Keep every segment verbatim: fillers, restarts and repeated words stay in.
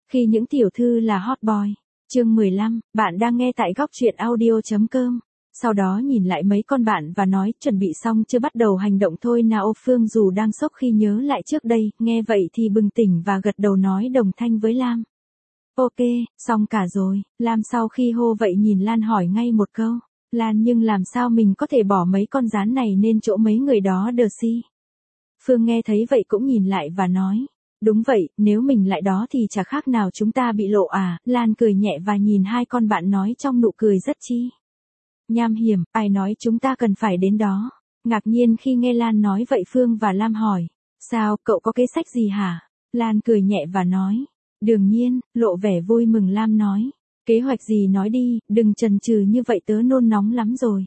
Khi những tiểu thư là hot boy. Chương mười lăm, bạn đang nghe tại góc truyện audio.com. Sau đó nhìn lại mấy con bạn và nói, chuẩn bị xong chưa, bắt đầu hành động thôi nào. Phương dù đang sốc khi nhớ lại trước đây, nghe vậy thì bừng tỉnh và gật đầu nói đồng thanh với Lam. Ok, xong cả rồi. Lam sau khi hô vậy nhìn Lan hỏi ngay một câu. Lan, nhưng làm sao mình có thể bỏ mấy con rán này nên chỗ mấy người đó đờ si? Phương nghe thấy vậy cũng nhìn lại và nói. Đúng vậy, nếu mình lại đó thì chả khác nào chúng ta bị lộ à. Lan cười nhẹ và nhìn hai con bạn nói trong nụ cười rất chi nham hiểm. Ai nói chúng ta cần phải đến đó? Ngạc nhiên khi nghe Lan nói vậy, Phương và Lam hỏi. Sao, cậu có kế sách gì hả? Lan cười nhẹ và nói. Đương nhiên, lộ vẻ vui mừng Lam nói. Kế hoạch gì nói đi, đừng chần chừ như vậy, tớ nôn nóng lắm rồi.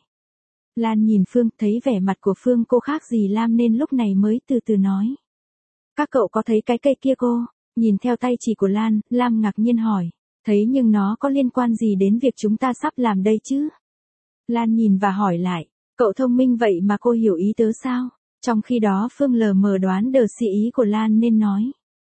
Lan nhìn Phương, thấy vẻ mặt của Phương cô khác gì Lam nên lúc này mới từ từ nói. Các cậu có thấy cái cây kia cô? Nhìn theo tay chỉ của Lan, Lam ngạc nhiên hỏi. Thấy, nhưng nó có liên quan gì đến việc chúng ta sắp làm đây chứ? Lan nhìn và hỏi lại. Cậu thông minh vậy mà cô hiểu ý tớ sao? Trong khi đó Phương lờ mờ đoán đờ si ý của Lan nên nói.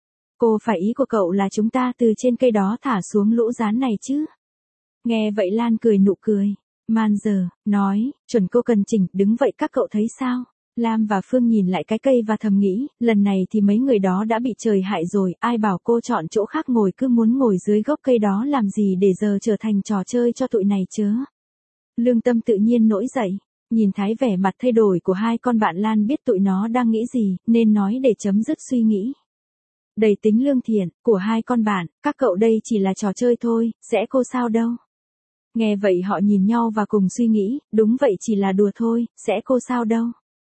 Cô phải ý của cậu là chúng ta từ trên cây đó thả xuống lũ rán này chứ? Nghe vậy Lan cười nụ cười. Man giờ, nói, chuẩn cô cần chỉnh, đứng vậy các cậu thấy sao? Lam và Phương nhìn lại cái cây và thầm nghĩ, lần này thì mấy người đó đã bị trời hại rồi, ai bảo cô chọn chỗ khác ngồi, cứ muốn ngồi dưới gốc cây đó làm gì để giờ trở thành trò chơi cho tụi này chớ. Lương tâm tự nhiên nổi dậy, nhìn thấy vẻ mặt thay đổi của hai con bạn Lan biết tụi nó đang nghĩ gì, nên nói để chấm dứt suy nghĩ. Đầy tính lương thiện của hai con bạn, các cậu đây chỉ là trò chơi thôi, sẽ cô sao đâu. Nghe vậy họ nhìn nhau và cùng suy nghĩ, đúng vậy, chỉ là đùa thôi, sẽ cô sao đâu.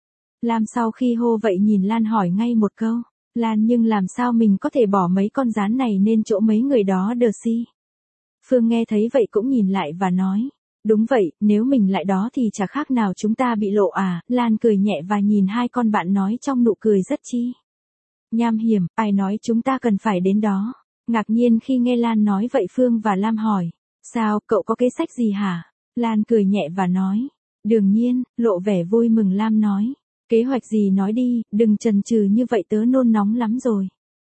Lam sau khi hô vậy nhìn Lan hỏi ngay một câu. Lan, nhưng làm sao mình có thể bỏ mấy con rán này nên chỗ mấy người đó đờ si? Phương nghe thấy vậy cũng nhìn lại và nói. Đúng vậy, nếu mình lại đó thì chả khác nào chúng ta bị lộ à. Lan cười nhẹ và nhìn hai con bạn nói trong nụ cười rất chi nham hiểm. Ai nói chúng ta cần phải đến đó? Ngạc nhiên khi nghe Lan nói vậy, Phương và Lam hỏi. Sao, cậu có kế sách gì hả? Lan cười nhẹ và nói. Đương nhiên, lộ vẻ vui mừng Lam nói. Kế hoạch gì nói đi, đừng chần chừ như vậy, tớ nôn nóng lắm rồi.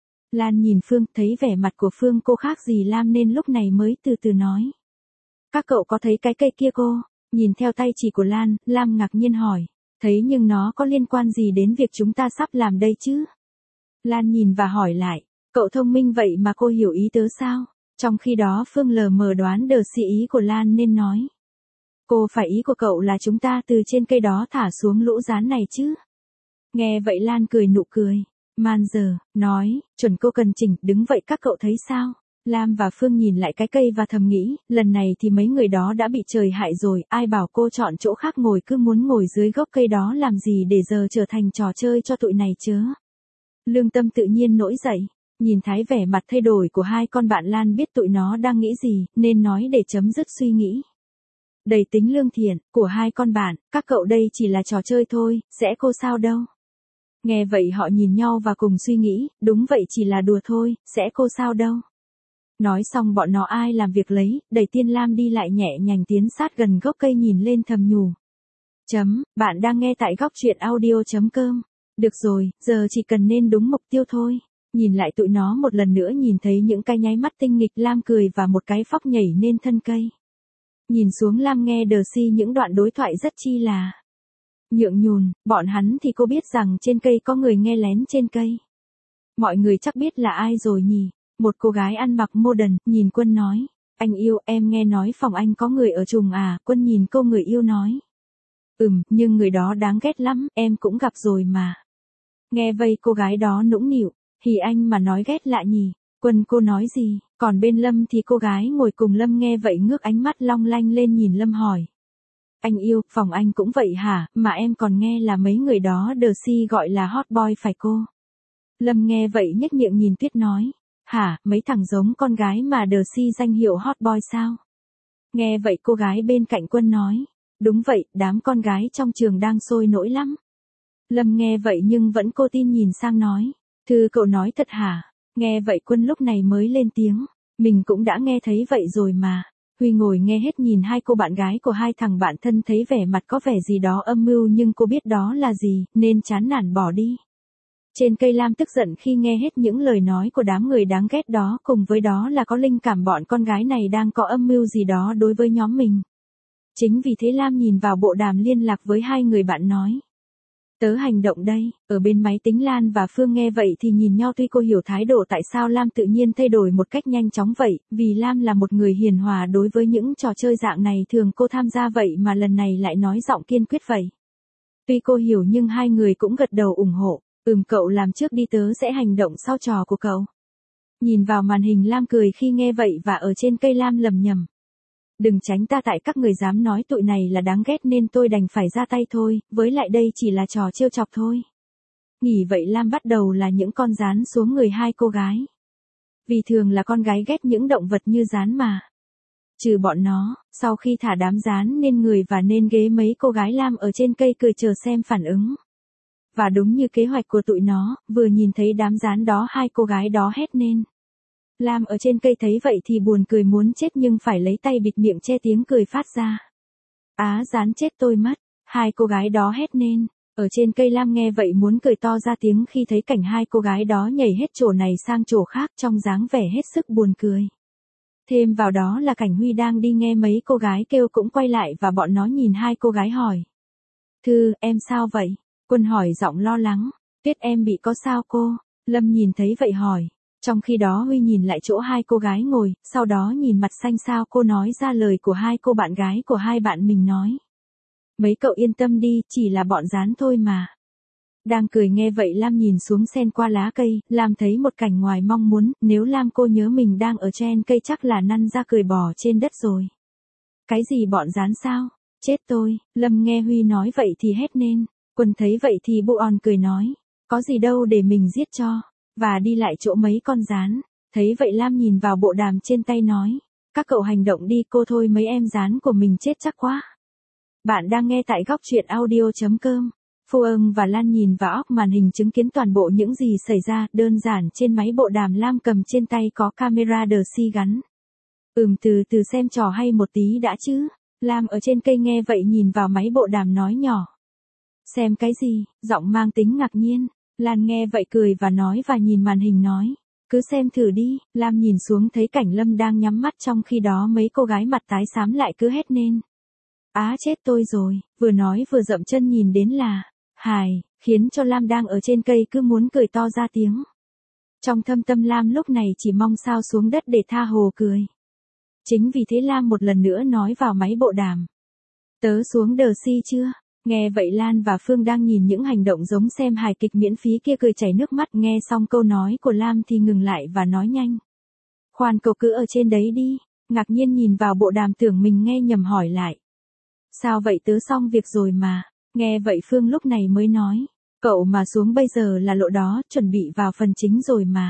Lan nhìn Phương, thấy vẻ mặt của Phương cô khác gì Lam nên lúc này mới từ từ nói. Các cậu có thấy cái cây kia cô? Nhìn theo tay chỉ của Lan, Lam ngạc nhiên hỏi. Thấy, nhưng nó có liên quan gì đến việc chúng ta sắp làm đây chứ? Lan nhìn và hỏi lại. Cậu thông minh vậy mà cô hiểu ý tớ sao? Trong khi đó Phương lờ mờ đoán đờ si ý của Lan nên nói. Cô phải ý của cậu là chúng ta từ trên cây đó thả xuống lũ rán này chứ? Nghe vậy Lan cười nụ cười. Man giờ, nói, chuẩn cô cần chỉnh, đứng vậy các cậu thấy sao? Lam và Phương nhìn lại cái cây và thầm nghĩ, lần này thì mấy người đó đã bị trời hại rồi, ai bảo cô chọn chỗ khác ngồi, cứ muốn ngồi dưới gốc cây đó làm gì để giờ trở thành trò chơi cho tụi này chớ. Lương tâm tự nhiên nổi dậy, nhìn thấy vẻ mặt thay đổi của hai con bạn Lan biết tụi nó đang nghĩ gì, nên nói để chấm dứt suy nghĩ. Đầy tính lương thiện của hai con bạn, các cậu đây chỉ là trò chơi thôi, sẽ cô sao đâu. Nghe vậy họ nhìn nhau và cùng suy nghĩ, đúng vậy, chỉ là đùa thôi, sẽ cô sao đâu. Nói xong bọn nó ai làm việc lấy, đẩy Tiên Lam đi lại nhẹ nhàng tiến sát gần gốc cây nhìn lên thầm nhủ. Chấm, bạn đang nghe tại góc truyện audio.com. Được rồi, giờ chỉ cần nên đúng mục tiêu thôi. Nhìn lại tụi nó một lần nữa, nhìn thấy những cái nháy mắt tinh nghịch, Lam cười và một cái phóc nhảy lên thân cây. Nhìn xuống Lam nghe đờ si những đoạn đối thoại rất chi là nhượng nhùn, bọn hắn thì cô biết rằng trên cây có người nghe lén trên cây. Mọi người chắc biết là ai rồi nhỉ? Một cô gái ăn mặc modern, nhìn Quân nói. Anh yêu, em nghe nói phòng anh có người ở trùng à? Quân nhìn cô người yêu nói. Ừm, nhưng người đó đáng ghét lắm, em cũng gặp rồi mà. Nghe vây cô gái đó nũng nịu. Hì anh mà nói ghét lạ nhỉ? Quân cô nói gì? Còn bên Lâm thì cô gái ngồi cùng Lâm nghe vậy ngước ánh mắt long lanh lên nhìn Lâm hỏi. Anh yêu, phòng anh cũng vậy hả? Mà em còn nghe là mấy người đó đờ si gọi là hot boy phải cô? Lâm nghe vậy nhếch miệng nhìn Tuyết nói. Hả, mấy thằng giống con gái mà đờ si danh hiệu hot boy sao? Nghe vậy cô gái bên cạnh Quân nói. Đúng vậy, đám con gái trong trường đang sôi nổi lắm. Lâm nghe vậy nhưng vẫn cô tin nhìn sang nói. Thư cậu nói thật hả? Nghe vậy Quân lúc này mới lên tiếng. Mình cũng đã nghe thấy vậy rồi mà. Huy ngồi nghe hết nhìn hai cô bạn gái của hai thằng bạn thân thấy vẻ mặt có vẻ gì đó âm mưu nhưng cô biết đó là gì, nên chán nản bỏ đi. Trên cây Lam tức giận khi nghe hết những lời nói của đám người đáng ghét đó, cùng với đó là có linh cảm bọn con gái này đang có âm mưu gì đó đối với nhóm mình. Chính vì thế Lam nhìn vào bộ đàm liên lạc với hai người bạn nói. Tớ hành động đây. Ở bên máy tính Lan và Phương nghe vậy thì nhìn nhau, tuy cô hiểu thái độ tại sao Lam tự nhiên thay đổi một cách nhanh chóng vậy, vì Lam là một người hiền hòa đối với những trò chơi dạng này thường cô tham gia vậy mà lần này lại nói giọng kiên quyết vậy. Tuy cô hiểu nhưng hai người cũng gật đầu ủng hộ. Ừm, cậu làm trước đi, tớ sẽ hành động sau trò của cậu. Nhìn vào màn hình Lam cười khi nghe vậy và ở trên cây Lam lầm nhầm. Đừng tránh ta, tại các người dám nói tụi này là đáng ghét nên tôi đành phải ra tay thôi, với lại đây chỉ là trò trêu chọc thôi. Nghỉ vậy Lam bắt đầu là những con gián xuống người hai cô gái. Vì thường là con gái ghét những động vật như gián mà. Trừ bọn nó, sau khi thả đám gián nên người và nên ghế, mấy cô gái Lam ở trên cây cười chờ xem phản ứng. Và đúng như kế hoạch của tụi nó, vừa nhìn thấy đám gián đó hai cô gái đó hét lên. Lam ở trên cây thấy vậy thì buồn cười muốn chết nhưng phải lấy tay bịt miệng che tiếng cười phát ra. Á, gián chết tôi mất, hai cô gái đó hét lên. Ở trên cây Lam nghe vậy muốn cười to ra tiếng khi thấy cảnh hai cô gái đó nhảy hết chỗ này sang chỗ khác trong dáng vẻ hết sức buồn cười. Thêm vào đó là cảnh Huy đang đi nghe mấy cô gái kêu cũng quay lại và bọn nó nhìn hai cô gái hỏi. Thư, em sao vậy? Quân hỏi giọng lo lắng. Tuyết, em bị có sao cô? Lâm nhìn thấy vậy hỏi. Trong khi đó Huy nhìn lại chỗ hai cô gái ngồi, sau đó nhìn mặt xanh xao cô nói ra lời của hai cô bạn gái của hai bạn mình nói. Mấy cậu yên tâm đi, chỉ là bọn gián thôi mà. Đang cười nghe vậy Lam nhìn xuống xen qua lá cây, Lam thấy một cảnh ngoài mong muốn, nếu Lam cô nhớ mình đang ở trên cây chắc là năn ra cười bò trên đất rồi. Cái gì bọn gián sao? Chết tôi, Lâm nghe Huy nói vậy thì hét lên. Quân thấy vậy thì bu on cười nói. Có gì đâu để mình giết cho. Và đi lại chỗ mấy con gián. Thấy vậy Lam nhìn vào bộ đàm trên tay nói. Các cậu hành động đi, cô thôi mấy em gián của mình chết chắc quá. Bạn đang nghe tại góc truyện audio.com. Phương và Lan nhìn vào óc màn hình chứng kiến toàn bộ những gì xảy ra, đơn giản trên máy bộ đàm Lam cầm trên tay có camera đờ xi gắn. Ừm, từ từ xem trò hay một tí đã chứ. Lam ở trên cây nghe vậy nhìn vào máy bộ đàm nói nhỏ. Xem cái gì, giọng mang tính ngạc nhiên. Lan nghe vậy cười và nói và nhìn màn hình nói. Cứ xem thử đi. Lam nhìn xuống thấy cảnh Lâm đang nhắm mắt, trong khi đó mấy cô gái mặt tái xám lại cứ hét lên. Á, chết tôi rồi, vừa nói vừa dậm chân nhìn đến là. Hài, khiến cho Lam đang ở trên cây cứ muốn cười to ra tiếng. Trong thâm tâm Lam lúc này chỉ mong sao xuống đất để tha hồ cười. Chính vì thế Lam một lần nữa nói vào máy bộ đàm. Tớ xuống đờ si chưa? Nghe vậy Lan và Phương đang nhìn những hành động giống xem hài kịch miễn phí kia cười chảy nước mắt, nghe xong câu nói của Lam thì ngừng lại và nói nhanh. Khoan, cậu cứ ở trên đấy đi. Ngạc nhiên nhìn vào bộ đàm tưởng mình nghe nhầm hỏi lại. Sao vậy, tớ xong việc rồi mà. Nghe vậy Phương lúc này mới nói. Cậu mà xuống bây giờ là lộ đó, chuẩn bị vào phần chính rồi mà.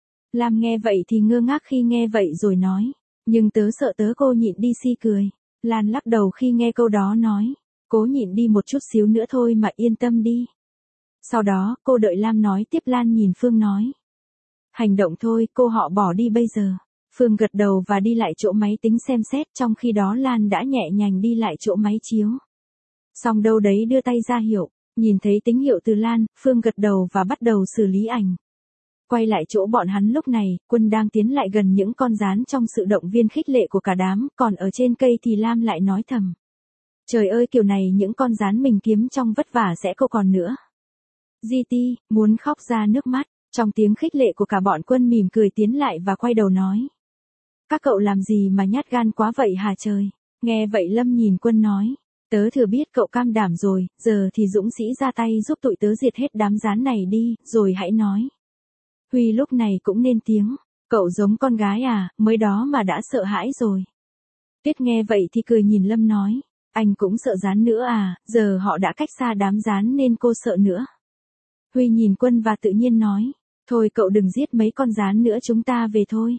Lam nghe vậy thì ngơ ngác khi nghe vậy rồi nói. Nhưng tớ sợ tớ, cô nhịn đi si cười. Lan lắc đầu khi nghe câu đó nói. Cố nhịn đi một chút xíu nữa thôi mà, yên tâm đi. Sau đó, cô đợi Lam nói tiếp. Lan nhìn Phương nói. Hành động thôi, cô họ bỏ đi bây giờ. Phương gật đầu và đi lại chỗ máy tính xem xét, trong khi đó Lan đã nhẹ nhàng đi lại chỗ máy chiếu. Xong đâu đấy đưa tay ra hiệu, nhìn thấy tín hiệu từ Lan, Phương gật đầu và bắt đầu xử lý ảnh. Quay lại chỗ bọn hắn lúc này, Quân đang tiến lại gần những con gián trong sự động viên khích lệ của cả đám, còn ở trên cây thì Lam lại nói thầm. Trời ơi, kiểu này những con gián mình kiếm trong vất vả sẽ không còn nữa. giê tê, muốn khóc ra nước mắt, trong tiếng khích lệ của cả bọn Quân mỉm cười tiến lại và quay đầu nói. Các cậu làm gì mà nhát gan quá vậy hả trời? Nghe vậy Lâm nhìn Quân nói. Tớ thừa biết cậu cam đảm rồi, giờ thì dũng sĩ ra tay giúp tụi tớ diệt hết đám gián này đi, rồi hãy nói. Huy lúc này cũng lên tiếng. Cậu giống con gái à, mới đó mà đã sợ hãi rồi. Tuyết nghe vậy thì cười nhìn Lâm nói. Anh cũng sợ gián nữa à, giờ họ đã cách xa đám gián nên cô sợ nữa. Huy nhìn Quân và tự nhiên nói. Thôi cậu đừng giết mấy con gián nữa, chúng ta về thôi.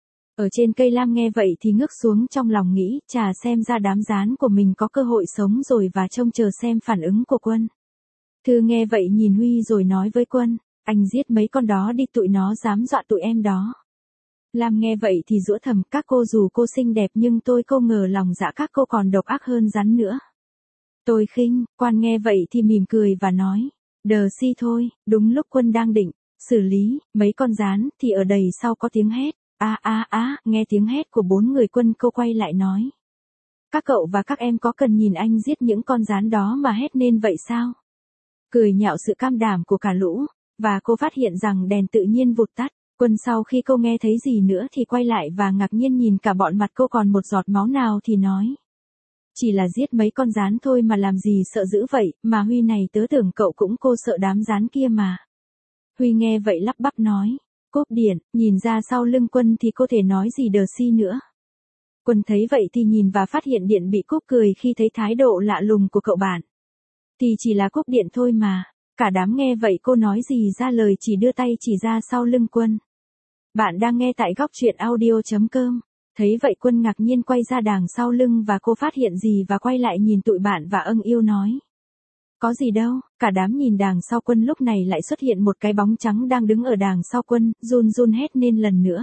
Ở trên cây Lam nghe vậy thì ngước xuống trong lòng nghĩ, chà, xem ra đám gián của mình có cơ hội sống rồi, và trông chờ xem phản ứng của Quân. Thư nghe vậy nhìn Huy rồi nói với Quân, anh giết mấy con đó đi, tụi nó dám dọa tụi em đó. Lam nghe vậy thì giũa thầm, các cô dù cô xinh đẹp nhưng tôi không ngờ lòng dạ các cô còn độc ác hơn rắn nữa. Tôi khinh. Quan nghe vậy thì mỉm cười và nói, Đờ si thôi, đúng lúc Quân đang định xử lý mấy con gián thì ở đầy sau có tiếng hét. A a a, nghe tiếng hét của bốn người Quân, cô quay lại nói. Các cậu và các em có cần nhìn anh giết những con gián đó mà hét nên vậy sao? Cười nhạo sự cam đảm của cả lũ, và cô phát hiện rằng đèn tự nhiên vụt tắt. Quân sau khi cô nghe thấy gì nữa thì quay lại và ngạc nhiên nhìn cả bọn mặt cô còn một giọt máu nào thì nói. Chỉ là giết mấy con gián thôi mà làm gì sợ dữ vậy, mà Huy này tớ tưởng cậu cũng cô sợ đám gián kia mà. Huy nghe vậy lắp bắp nói. Cốp điện, nhìn ra sau lưng Quân thì cô thể nói gì đờ si nữa. Quân thấy vậy thì nhìn và phát hiện điện bị cúp, cười khi thấy thái độ lạ lùng của cậu bạn. Thì chỉ là cúp điện thôi mà. Cả đám nghe vậy cô nói gì ra lời, chỉ đưa tay chỉ ra sau lưng Quân. Bạn đang nghe tại góc truyện audio.com. Thấy vậy Quân ngạc nhiên quay ra đằng sau lưng và cô phát hiện gì và quay lại nhìn tụi bạn và âng yêu nói. Có gì đâu, cả đám nhìn đằng sau Quân, lúc này lại xuất hiện một cái bóng trắng đang đứng ở đằng sau Quân, run run hét lên lần nữa.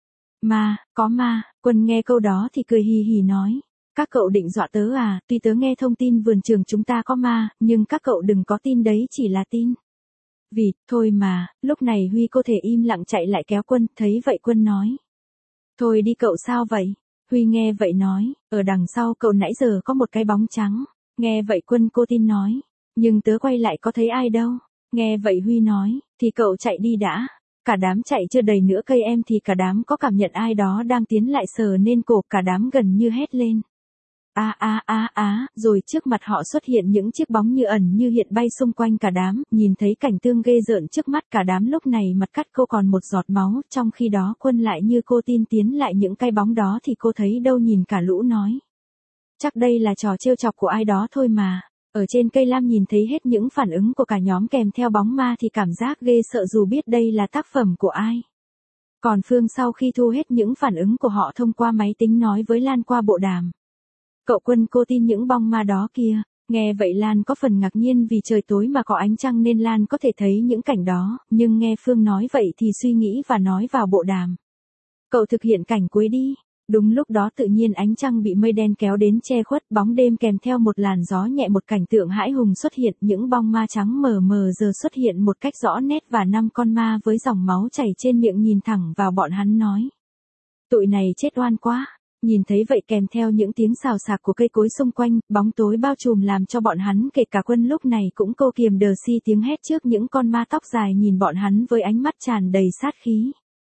Ma, có ma. Quân nghe câu đó thì cười hì hì nói. Các cậu định dọa tớ à, tuy tớ nghe thông tin vườn trường chúng ta có ma, nhưng các cậu đừng có tin đấy, chỉ là tin. Vì, thôi mà, lúc này Huy cô thể im lặng chạy lại kéo Quân, thấy vậy Quân nói. Thôi đi cậu, sao vậy? Huy nghe vậy nói, ở đằng sau cậu nãy giờ có một cái bóng trắng. Nghe vậy Quân cô tin nói, nhưng tớ quay lại có thấy ai đâu. Nghe vậy Huy nói, thì cậu chạy đi đã. Cả đám chạy chưa đầy nửa cây em thì cả đám có cảm nhận ai đó đang tiến lại sờ nên cổ, cả đám gần như hét lên. A a a a, rồi trước mặt họ xuất hiện những chiếc bóng như ẩn như hiện bay xung quanh cả đám, nhìn thấy cảnh tương ghê rợn trước mắt cả đám lúc này mặt cắt cô còn một giọt máu, trong khi đó Quân lại như cô tin tiến lại những cái bóng đó thì cô thấy đâu, nhìn cả lũ nói. Chắc đây là trò trêu chọc của ai đó thôi mà. Ở trên cây lam nhìn thấy hết những phản ứng của cả nhóm kèm theo bóng ma thì cảm giác ghê sợ dù biết đây là tác phẩm của ai. Còn Phương sau khi thu hết những phản ứng của họ thông qua máy tính nói với Lan qua bộ đàm. Cậu Quân cô tin những bóng ma đó kia. Nghe vậy Lan có phần ngạc nhiên vì trời tối mà có ánh trăng nên Lan có thể thấy những cảnh đó, nhưng nghe Phương nói vậy thì suy nghĩ và nói vào bộ đàm. Cậu thực hiện cảnh cuối đi. Đúng lúc đó tự nhiên ánh trăng bị mây đen kéo đến che khuất bóng đêm, kèm theo một làn gió nhẹ, một cảnh tượng hãi hùng xuất hiện, những bóng ma trắng mờ mờ giờ xuất hiện một cách rõ nét và năm con ma với dòng máu chảy trên miệng nhìn thẳng vào bọn hắn nói. Tụi này chết oan quá. Nhìn thấy vậy kèm theo những tiếng xào xạc của cây cối xung quanh, bóng tối bao trùm làm cho bọn hắn kể cả Quân lúc này cũng cô kiềm đờ si tiếng hét trước những con ma tóc dài nhìn bọn hắn với ánh mắt tràn đầy sát khí.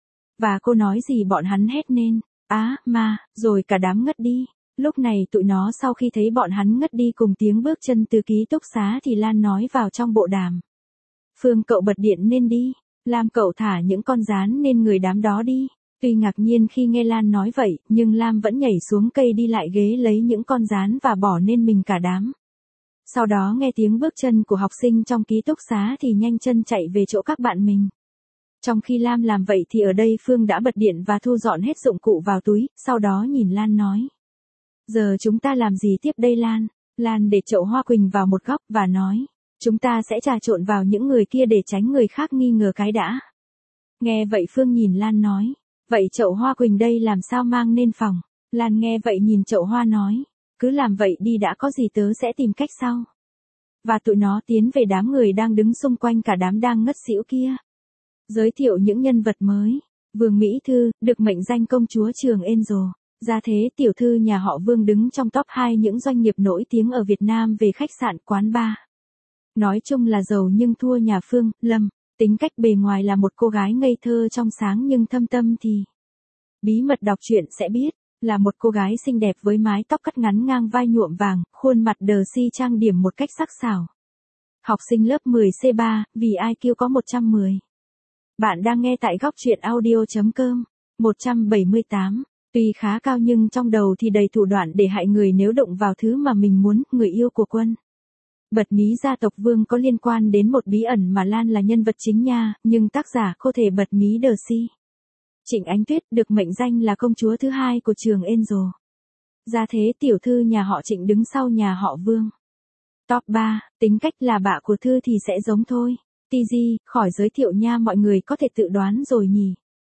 Và cô nói gì bọn hắn hét nên. Á, ma, rồi cả đám ngất đi. Lúc này tụi nó sau khi thấy bọn hắn ngất đi cùng tiếng bước chân từ ký túc xá thì Lan nói vào trong bộ đàm. Phương cậu bật điện nên đi. Lam cậu thả những con gián nên người đám đó đi. Tuy ngạc nhiên khi nghe Lan nói vậy, nhưng Lam vẫn nhảy xuống cây đi lại ghế lấy những con gián và bỏ nên mình cả đám. Sau đó nghe tiếng bước chân của học sinh trong ký túc xá thì nhanh chân chạy về chỗ các bạn mình. Trong khi Lam làm vậy thì ở đây Phương đã bật điện và thu dọn hết dụng cụ vào túi, sau đó nhìn Lan nói. Giờ chúng ta làm gì tiếp đây Lan? Lan để chậu hoa quỳnh vào một góc và nói. Chúng ta sẽ trà trộn vào những người kia để tránh người khác nghi ngờ cái đã. Nghe vậy Phương nhìn Lan nói. Vậy chậu hoa quỳnh đây làm sao mang lên phòng? Lan nghe vậy nhìn chậu hoa nói. Cứ làm vậy đi đã, có gì tớ sẽ tìm cách sau. Và tụi nó tiến về đám người đang đứng xung quanh cả đám đang ngất xỉu kia. Giới thiệu những nhân vật mới. Vương Mỹ Thư, được mệnh danh công chúa trường Angel. Gia thế tiểu thư nhà họ Vương đứng trong top hai những doanh nghiệp nổi tiếng ở Việt Nam về khách sạn quán bar. Nói chung là giàu nhưng thua nhà Phương, Lâm. Tính cách bề ngoài là một cô gái ngây thơ trong sáng nhưng thâm tâm thì. Bí mật đọc truyện sẽ biết, là một cô gái xinh đẹp với mái tóc cắt ngắn ngang vai nhuộm vàng, khuôn mặt đờ si trang điểm một cách sắc sảo. Học sinh lớp mười C ba, vì i kiu có một trăm mười. Bạn đang nghe tại góc truyện audio.com. một trăm bảy mươi tám. Tuy khá cao nhưng trong đầu thì đầy thủ đoạn để hại người nếu động vào thứ mà mình muốn, người yêu của Quân. Bật mí gia tộc Vương có liên quan đến một bí ẩn mà Lan là nhân vật chính nha, nhưng tác giả không thể bật mí đờ si. Trịnh Ánh Tuyết được mệnh danh là công chúa thứ hai của trường Angel. Gia thế tiểu thư nhà họ Trịnh đứng sau nhà họ Vương. Top ba, tính cách là bạ của Thư thì sẽ giống thôi. tê giê, khỏi giới thiệu nha, mọi người có thể tự đoán rồi nhỉ.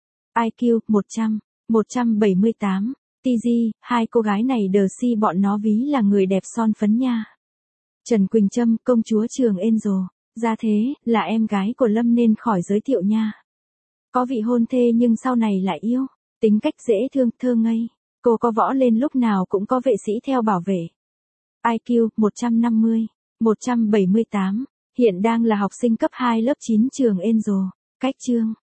i kiu, một trăm, một trăm bảy mươi tám. tê giê, hai cô gái này đờ si bọn nó ví là người đẹp son phấn nha. Trần Quỳnh Trâm, công chúa trường Angel. Ra thế, là em gái của Lâm nên khỏi giới thiệu nha. Có vị hôn thê nhưng sau này lại yêu. Tính cách dễ thương, thơ ngây. Cô có võ lên lúc nào cũng có vệ sĩ theo bảo vệ. i kiu một trăm năm mươi, một trăm bảy mươi tám. Hiện đang là học sinh cấp hai lớp chín trường Angel. Cách chương